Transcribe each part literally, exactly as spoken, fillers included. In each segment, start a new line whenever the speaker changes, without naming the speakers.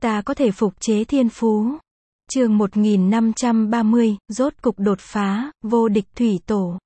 Ta có thể phục chế thiên phú. Chương một nghìn năm trăm ba mươi, rốt cục đột phá, vô địch thủy tổ.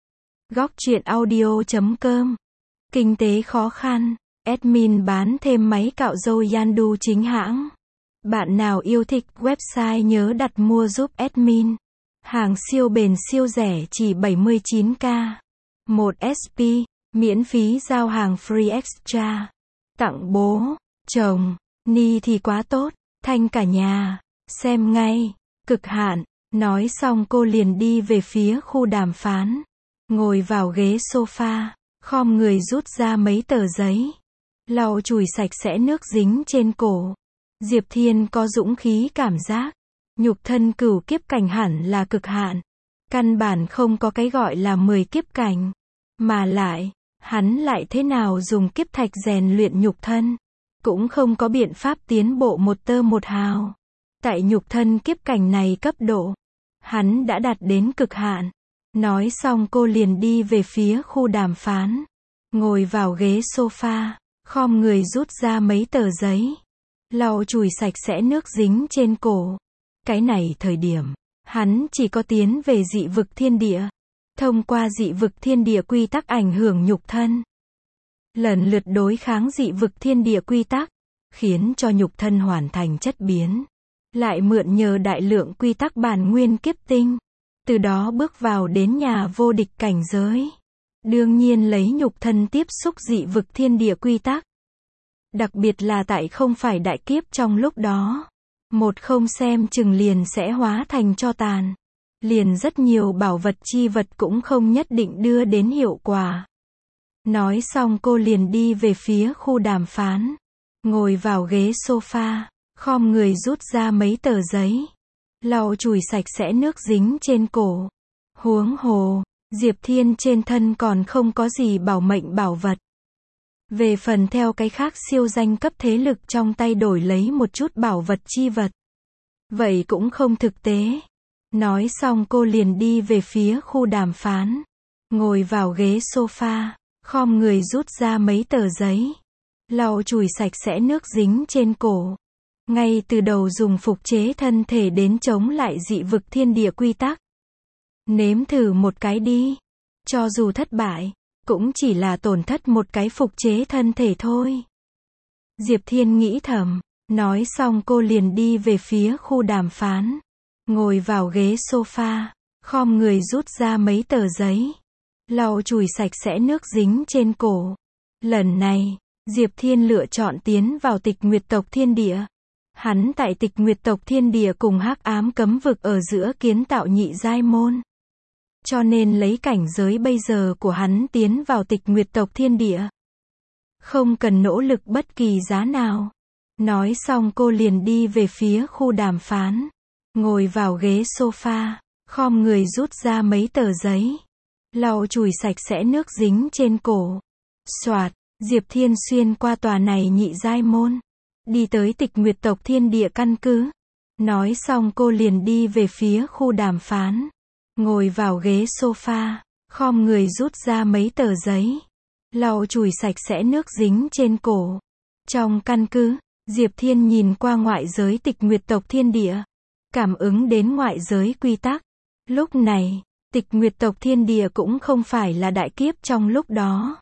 Góc truyện audio chấm com. Kinh tế khó khăn, admin bán thêm máy cạo râu Yandu chính hãng. Bạn nào yêu thích website nhớ đặt mua giúp admin. Hàng siêu bền siêu rẻ chỉ bảy mươi chín k. một ét pê, miễn phí giao hàng free extra. Tặng bố, chồng, ni thì quá tốt, thanh cả nhà. Xem ngay, cực hạn. Nói xong cô liền đi về phía khu đàm phán. Ngồi vào ghế sofa, khom người rút ra mấy tờ giấy. Lau chùi sạch sẽ nước dính trên cổ. Diệp Thiên có dũng khí cảm giác. Nhục thân cửu kiếp cảnh hẳn là cực hạn. Căn bản không có cái gọi là mười kiếp cảnh. Mà lại, hắn lại thế nào dùng kiếp thạch rèn luyện nhục thân. Cũng không có biện pháp tiến bộ một tơ một hào. Tại nhục thân kiếp cảnh này cấp độ, hắn đã đạt đến cực hạn. Nói xong cô liền đi về phía khu đàm phán. Ngồi vào ghế sofa, khom người rút ra mấy tờ giấy. Lau chùi sạch sẽ nước dính trên cổ. Cái này thời điểm, hắn chỉ có tiến về dị vực thiên địa. Thông qua dị vực thiên địa quy tắc ảnh hưởng nhục thân. Lần lượt đối kháng dị vực thiên địa quy tắc, khiến cho nhục thân hoàn thành chất biến. Lại mượn nhờ đại lượng quy tắc bản nguyên kiếp tinh. Từ đó bước vào đến nhà vô địch cảnh giới. Đương nhiên lấy nhục thân tiếp xúc dị vực thiên địa quy tắc. Đặc biệt là tại không phải đại kiếp trong lúc đó. Một không xem chừng liền sẽ hóa thành tro tàn. Liền rất nhiều bảo vật chi vật cũng không nhất định đưa đến hiệu quả. Nói xong cô liền đi về phía khu đàm phán. Ngồi vào ghế sofa, khom người rút ra mấy tờ giấy. Lau chùi sạch sẽ nước dính trên cổ. Huống hồ, Diệp Thiên trên thân còn không có gì bảo mệnh bảo vật. Về phần theo cái khác siêu danh cấp thế lực trong tay đổi lấy một chút bảo vật chi vật. Vậy cũng không thực tế. Nói xong cô liền đi về phía khu đàm phán. Ngồi vào ghế sofa, khom người rút ra mấy tờ giấy. Lau chùi sạch sẽ nước dính trên cổ. Ngay từ đầu dùng phục chế thân thể đến chống lại dị vực thiên địa quy tắc. Nếm thử một cái đi. Cho dù thất bại, cũng chỉ là tổn thất một cái phục chế thân thể thôi. Diệp Thiên nghĩ thầm. Nói xong cô liền đi về phía khu đàm phán. Ngồi vào ghế sofa, khom người rút ra mấy tờ giấy. Lau chùi sạch sẽ nước dính trên cổ. Lần này, Diệp Thiên lựa chọn tiến vào Tịch Nguyệt tộc thiên địa. Hắn tại Tịch Nguyệt tộc thiên địa cùng hắc ám cấm vực ở giữa kiến tạo nhị giai môn. Cho nên lấy cảnh giới bây giờ của hắn tiến vào Tịch Nguyệt tộc thiên địa. Không cần nỗ lực bất kỳ giá nào. Nói xong cô liền đi về phía khu đàm phán. Ngồi vào ghế sofa, khom người rút ra mấy tờ giấy. Lau chùi sạch sẽ nước dính trên cổ. Soạt, Diệp Thiên xuyên qua tòa này nhị giai môn. Đi tới Tịch Nguyệt tộc thiên địa căn cứ. Nói xong cô liền đi về phía khu đàm phán. Ngồi vào ghế sofa, khom người rút ra mấy tờ giấy. Lau chùi sạch sẽ nước dính trên cổ. Trong căn cứ, Diệp Thiên nhìn qua ngoại giới Tịch Nguyệt tộc thiên địa. Cảm ứng đến ngoại giới quy tắc. Lúc này, Tịch Nguyệt tộc thiên địa cũng không phải là đại kiếp trong lúc đó.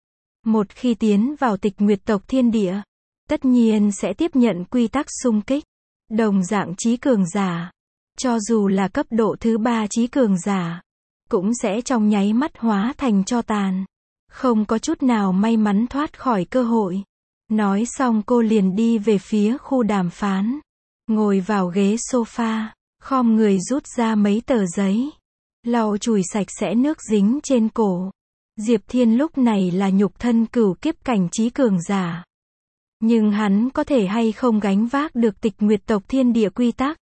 Một khi tiến vào Tịch Nguyệt tộc thiên địa, tất nhiên sẽ tiếp nhận quy tắc xung kích. Đồng dạng trí cường giả, cho dù là cấp độ thứ ba trí cường giả, cũng sẽ trong nháy mắt hóa thành tro tàn. Không có chút nào may mắn thoát khỏi cơ hội. Nói xong cô liền đi về phía khu đàm phán. Ngồi vào ghế sofa, khom người rút ra mấy tờ giấy. Lau chùi sạch sẽ nước dính trên cổ. Diệp Thiên lúc này là nhục thân cửu kiếp cảnh trí cường giả. Nhưng hắn có thể hay không gánh vác được Tịch Nguyệt tộc thiên địa quy tắc.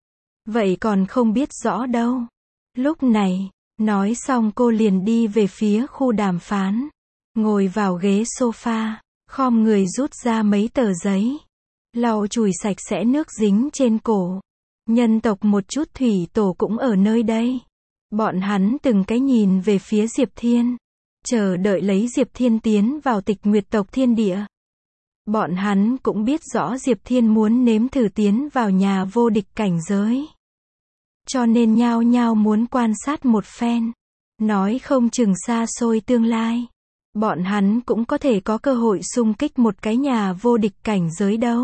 Vậy còn không biết rõ đâu. Lúc này, nói xong cô liền đi về phía khu đàm phán. Ngồi vào ghế sofa, khom người rút ra mấy tờ giấy. Lau chùi sạch sẽ nước dính trên cổ. Nhân tộc một chút thủy tổ cũng ở nơi đây. Bọn hắn từng cái nhìn về phía Diệp Thiên. Chờ đợi lấy Diệp Thiên tiến vào Tịch Nguyệt tộc thiên địa. Bọn hắn cũng biết rõ Diệp Thiên muốn nếm thử tiến vào nhà vô địch cảnh giới. Cho nên nhao nhao muốn quan sát một phen. Nói không chừng xa xôi tương lai. Bọn hắn cũng có thể có cơ hội xung kích một cái nhà vô địch cảnh giới đâu.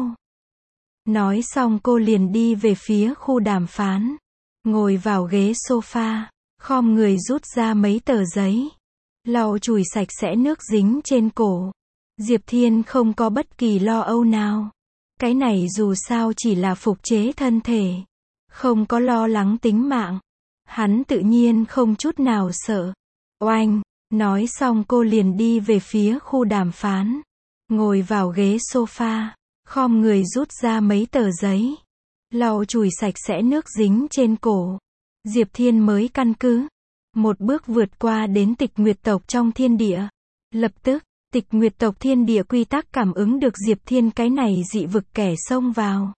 Nói xong cô liền đi về phía khu đàm phán. Ngồi vào ghế sofa. Khom người rút ra mấy tờ giấy. Lau chùi sạch sẽ nước dính trên cổ. Diệp Thiên không có bất kỳ lo âu nào. Cái này dù sao chỉ là phục chế thân thể. Không có lo lắng tính mạng. Hắn tự nhiên không chút nào sợ. Oanh, nói xong cô liền đi về phía khu đàm phán. Ngồi vào ghế sofa. Khom người rút ra mấy tờ giấy. Lau chùi sạch sẽ nước dính trên cổ. Diệp Thiên mới căn cứ. Một bước vượt qua đến tịch nguyệt tộc trong thiên địa. Lập tức, tịch nguyệt tộc thiên địa quy tắc cảm ứng được Diệp Thiên cái này dị vực kẻ xông vào.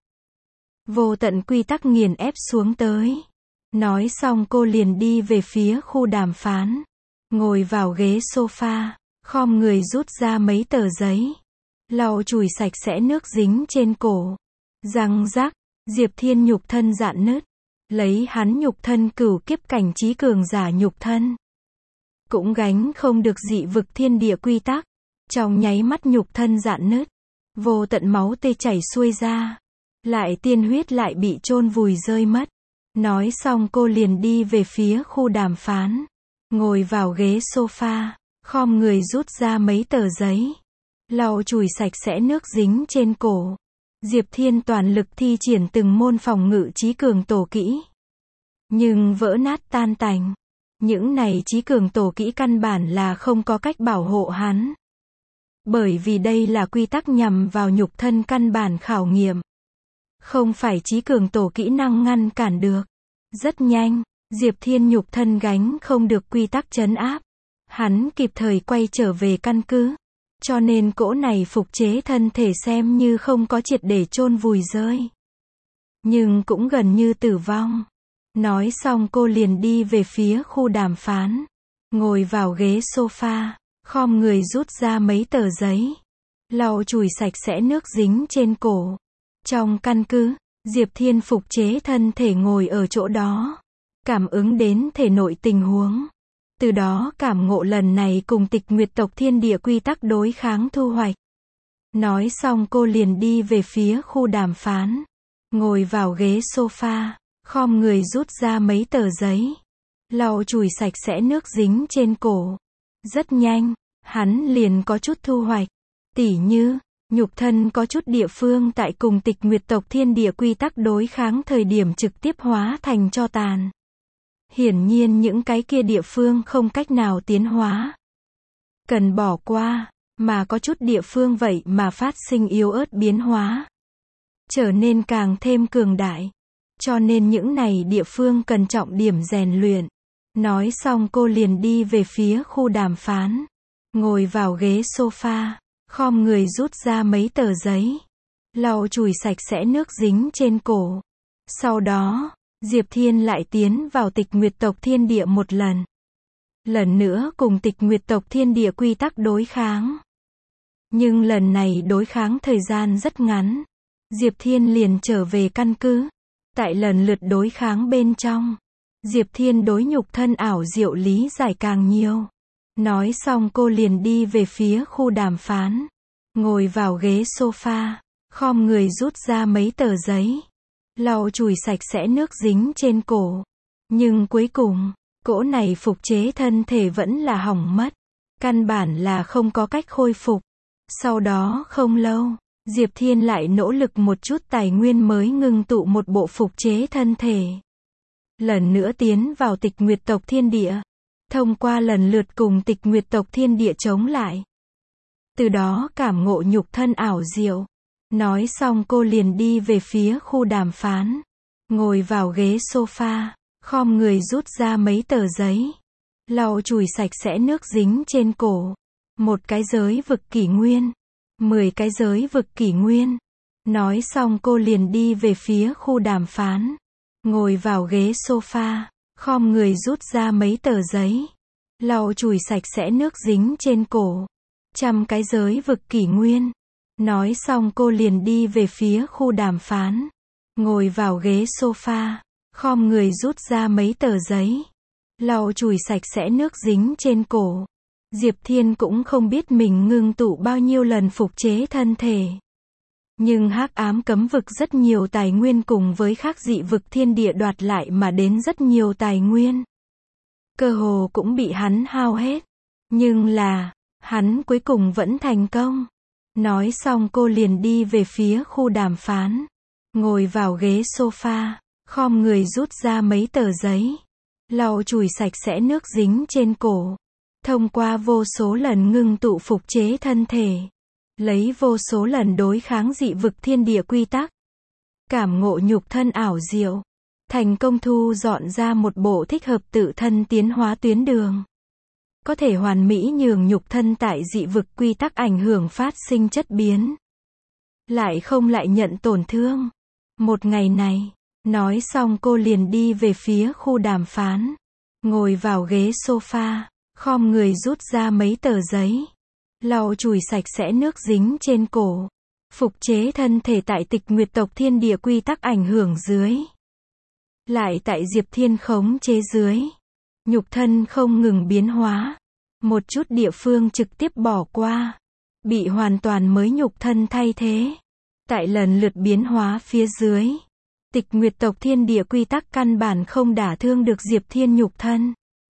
Vô tận quy tắc nghiền ép xuống tới. Nói xong cô liền đi về phía khu đàm phán. Ngồi vào ghế sofa. Khom người rút ra mấy tờ giấy. Lau chùi sạch sẽ nước dính trên cổ. Răng rắc, Diệp Thiên nhục thân rạn nứt. Lấy hắn nhục thân cửu kiếp cảnh trí cường giả nhục thân. Cũng gánh không được dị vực thiên địa quy tắc. Trong nháy mắt nhục thân rạn nứt. Vô tận máu tê chảy xuôi ra. Lại tiên huyết lại bị chôn vùi rơi mất. Nói xong cô liền đi về phía khu đàm phán. Ngồi vào ghế sofa. Khom người rút ra mấy tờ giấy. Lau chùi sạch sẽ nước dính trên cổ. Diệp Thiên toàn lực thi triển từng môn phòng ngự trí cường tổ kỹ. Nhưng vỡ nát tan tành. Những này trí cường tổ kỹ căn bản là không có cách bảo hộ hắn. Bởi vì đây là quy tắc nhằm vào nhục thân căn bản khảo nghiệm. Không phải trí cường tổ kỹ năng ngăn cản được. Rất nhanh, Diệp Thiên nhục thân gánh không được quy tắc trấn áp. Hắn kịp thời quay trở về căn cứ. Cho nên cỗ này phục chế thân thể xem như không có triệt để chôn vùi rơi. Nhưng cũng gần như tử vong. Nói xong cô liền đi về phía khu đàm phán. Ngồi vào ghế sofa. Khom người rút ra mấy tờ giấy. Lau chùi sạch sẽ nước dính trên cổ. Trong căn cứ, Diệp Thiên phục chế thân thể ngồi ở chỗ đó. Cảm ứng đến thể nội tình huống. Từ đó cảm ngộ lần này cùng tịch nguyệt tộc thiên địa quy tắc đối kháng thu hoạch. Nói xong cô liền đi về phía khu đàm phán. Ngồi vào ghế sofa. Khom người rút ra mấy tờ giấy. Lau chùi sạch sẽ nước dính trên cổ. Rất nhanh, hắn liền có chút thu hoạch. Tỉ như, nhục thân có chút địa phương tại cùng tịch nguyệt tộc thiên địa quy tắc đối kháng thời điểm trực tiếp hóa thành tro tàn. Hiển nhiên những cái kia địa phương không cách nào tiến hóa. Cần bỏ qua, mà có chút địa phương vậy mà phát sinh yếu ớt biến hóa. Trở nên càng thêm cường đại. Cho nên những này địa phương cần trọng điểm rèn luyện. Nói xong cô liền đi về phía khu đàm phán. Ngồi vào ghế sofa. Khom người rút ra mấy tờ giấy. Lau chùi sạch sẽ nước dính trên cổ. Sau đó, Diệp Thiên lại tiến vào tịch nguyệt tộc thiên địa một lần. Lần nữa cùng tịch nguyệt tộc thiên địa quy tắc đối kháng. Nhưng lần này đối kháng thời gian rất ngắn. Diệp Thiên liền trở về căn cứ. Tại lần lượt đối kháng bên trong, Diệp Thiên đối nhục thân ảo diệu lý giải càng nhiều. Nói xong cô liền đi về phía khu đàm phán. Ngồi vào ghế sofa. Khom người rút ra mấy tờ giấy. Lau chùi sạch sẽ nước dính trên cổ. Nhưng cuối cùng, cỗ này phục chế thân thể vẫn là hỏng mất. Căn bản là không có cách khôi phục. Sau đó không lâu, Diệp Thiên lại nỗ lực một chút tài nguyên mới ngưng tụ một bộ phục chế thân thể. Lần nữa tiến vào tịch nguyệt tộc thiên địa. Thông qua lần lượt cùng tịch nguyệt tộc thiên địa chống lại. Từ đó cảm ngộ nhục thân ảo diệu. Nói xong cô liền đi về phía khu đàm phán. Ngồi vào ghế sofa. Khom người rút ra mấy tờ giấy. Lau chùi sạch sẽ nước dính trên cổ. Một cái giới vực kỷ nguyên. Mười cái giới vực kỷ nguyên. Nói xong cô liền đi về phía khu đàm phán. Ngồi vào ghế sofa. Khom người rút ra mấy tờ giấy. Lau chùi sạch sẽ nước dính trên cổ. Trăm cái giới vực kỷ nguyên. Nói xong cô liền đi về phía khu đàm phán. Ngồi vào ghế sofa, khom người rút ra mấy tờ giấy. Lau chùi sạch sẽ nước dính trên cổ. Diệp Thiên cũng không biết mình ngưng tụ bao nhiêu lần phục chế thân thể. Nhưng hắc ám cấm vực rất nhiều tài nguyên cùng với khác dị vực thiên địa đoạt lại mà đến rất nhiều tài nguyên. Cơ hồ cũng bị hắn hao hết. Nhưng là, hắn cuối cùng vẫn thành công. Nói xong cô liền đi về phía khu đàm phán. Ngồi vào ghế sofa, khom người rút ra mấy tờ giấy. Lau chùi sạch sẽ nước dính trên cổ. Thông qua vô số lần ngưng tụ phục chế thân thể. Lấy vô số lần đối kháng dị vực thiên địa quy tắc. Cảm ngộ nhục thân ảo diệu. Thành công thu dọn ra một bộ thích hợp tự thân tiến hóa tuyến đường. Có thể hoàn mỹ nhường nhục thân tại dị vực quy tắc ảnh hưởng phát sinh chất biến. Lại không lại nhận tổn thương. Một ngày này, nói xong cô liền đi về phía khu đàm phán. Ngồi vào ghế sofa, khom người rút ra mấy tờ giấy. Lau chùi sạch sẽ nước dính trên cổ. Phục chế thân thể tại Tịch Nguyệt tộc thiên địa quy tắc ảnh hưởng dưới. Lại tại Diệp Thiên khống chế dưới. Nhục thân không ngừng biến hóa. Một chút địa phương trực tiếp bỏ qua. Bị hoàn toàn mới nhục thân thay thế. Tại lần lượt biến hóa phía dưới. Tịch Nguyệt tộc thiên địa quy tắc căn bản không đả thương được Diệp Thiên nhục thân.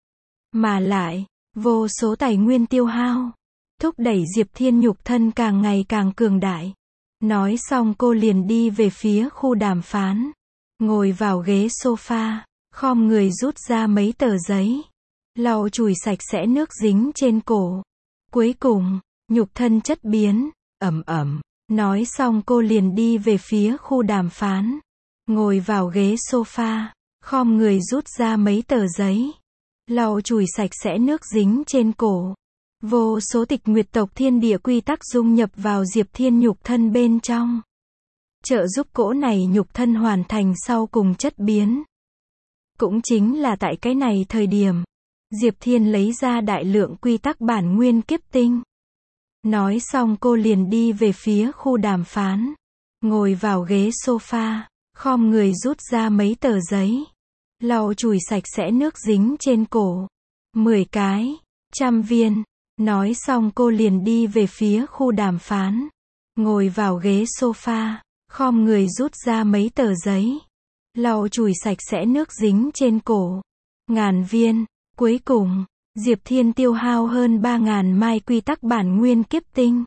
Mà lại, vô số tài nguyên tiêu hao. Thúc đẩy Diệp Thiên nhục thân càng ngày càng cường đại. Nói xong cô liền đi về phía khu đàm phán. Ngồi vào ghế sofa, khom người rút ra mấy tờ giấy. Lau chùi sạch sẽ nước dính trên cổ. Cuối cùng, nhục thân chất biến, ẩm ẩm. Nói xong cô liền đi về phía khu đàm phán. Ngồi vào ghế sofa, khom người rút ra mấy tờ giấy. Lau chùi sạch sẽ nước dính trên cổ. Vô số Tịch Nguyệt tộc thiên địa quy tắc dung nhập vào Diệp Thiên nhục thân bên trong. Trợ giúp cỗ này nhục thân hoàn thành sau cùng chất biến. Cũng chính là tại cái này thời điểm, Diệp Thiên lấy ra đại lượng quy tắc bản nguyên kiếp tinh. Nói xong cô liền đi về phía khu đàm phán. Ngồi vào ghế sofa, khom người rút ra mấy tờ giấy. Lau chùi sạch sẽ nước dính trên cổ. Mười cái, trăm viên. Nói xong cô liền đi về phía khu đàm phán. Ngồi vào ghế sofa, khom người rút ra mấy tờ giấy. Lau chùi sạch sẽ nước dính trên cổ. Ngàn viên. Cuối cùng, Diệp Thiên tiêu hao hơn ba ngàn mai quy tắc bản nguyên kiếp tinh.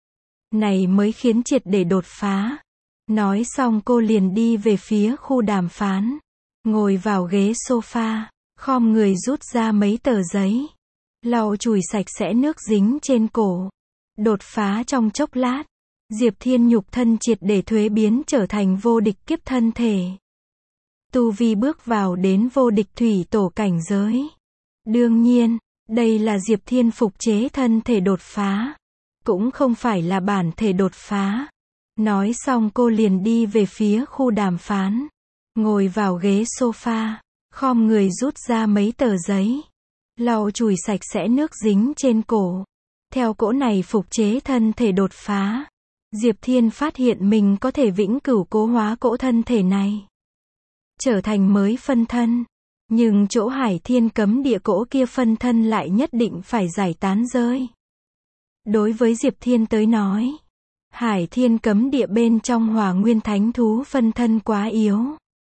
Này mới khiến triệt để đột phá. Nói xong cô liền đi về phía khu đàm phán. Ngồi vào ghế sofa, khom người rút ra mấy tờ giấy. Lau chùi sạch sẽ nước dính trên cổ. Đột phá trong chốc lát. Diệp Thiên nhục thân triệt để thuế biến trở thành vô địch kiếp thân thể. Tu vi bước vào đến vô địch thủy tổ cảnh giới. Đương nhiên, đây là Diệp Thiên phục chế thân thể đột phá. Cũng không phải là bản thể đột phá. Nói xong cô liền đi về phía khu đàm phán. Ngồi vào ghế sofa, khom người rút ra mấy tờ giấy. Lau chùi sạch sẽ nước dính trên cổ. Theo cỗ này phục chế thân thể đột phá. Diệp Thiên phát hiện mình có thể vĩnh cửu cố hóa cỗ thân thể này. Trở thành mới phân thân. Nhưng chỗ Hải Thiên cấm địa cỗ kia phân thân lại nhất định phải giải tán rơi. Đối với Diệp Thiên tới nói, Hải Thiên cấm địa bên trong Hỏa Nguyên Thánh thú phân thân quá yếu.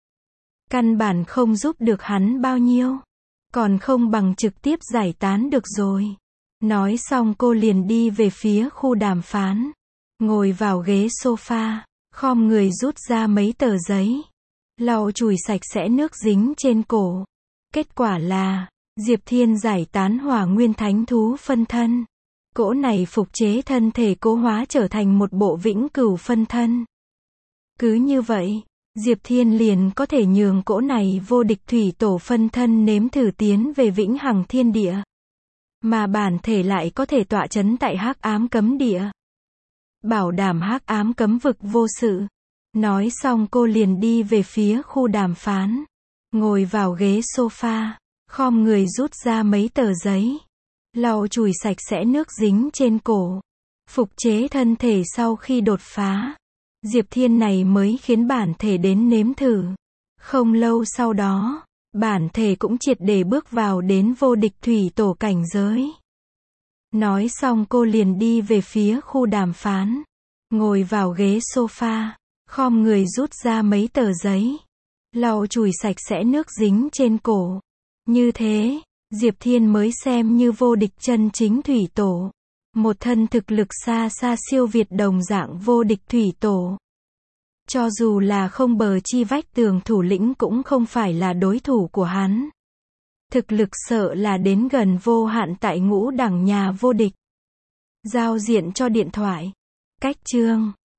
Căn bản không giúp được hắn bao nhiêu. Còn không bằng trực tiếp giải tán được rồi. Nói xong cô liền đi về phía khu đàm phán. Ngồi vào ghế sofa, khom người rút ra mấy tờ giấy. Lau chùi sạch sẽ nước dính trên cổ. Kết quả là, Diệp Thiên giải tán Hỏa Nguyên Thánh thú phân thân. Cỗ này phục chế thân thể cố hóa trở thành một bộ vĩnh cửu phân thân. Cứ như vậy, Diệp Thiên liền có thể nhường cỗ này vô địch thủy tổ phân thân nếm thử tiến về vĩnh hằng thiên địa. Mà bản thể lại có thể tọa chấn tại hắc ám cấm địa. Bảo đảm hắc ám cấm vực vô sự. Nói xong cô liền đi về phía khu đàm phán. Ngồi vào ghế sofa, khom người rút ra mấy tờ giấy. Lau chùi sạch sẽ nước dính trên cổ. Phục chế thân thể sau khi đột phá. Diệp Thiên này mới khiến bản thể đến nếm thử. Không lâu sau đó, bản thể cũng triệt để bước vào đến vô địch thủy tổ cảnh giới. Nói xong cô liền đi về phía khu đàm phán. Ngồi vào ghế sofa, khom người rút ra mấy tờ giấy. Lau chùi sạch sẽ nước dính trên cổ. Như thế, Diệp Thiên mới xem như vô địch chân chính thủy tổ. Một thân thực lực xa xa siêu việt đồng dạng vô địch thủy tổ. Cho dù là không bờ chi vách tường thủ lĩnh cũng không phải là đối thủ của hắn. Thực lực sợ là đến gần vô hạn tại ngũ đẳng nhà vô địch. Giao diện cho điện thoại. Cách chương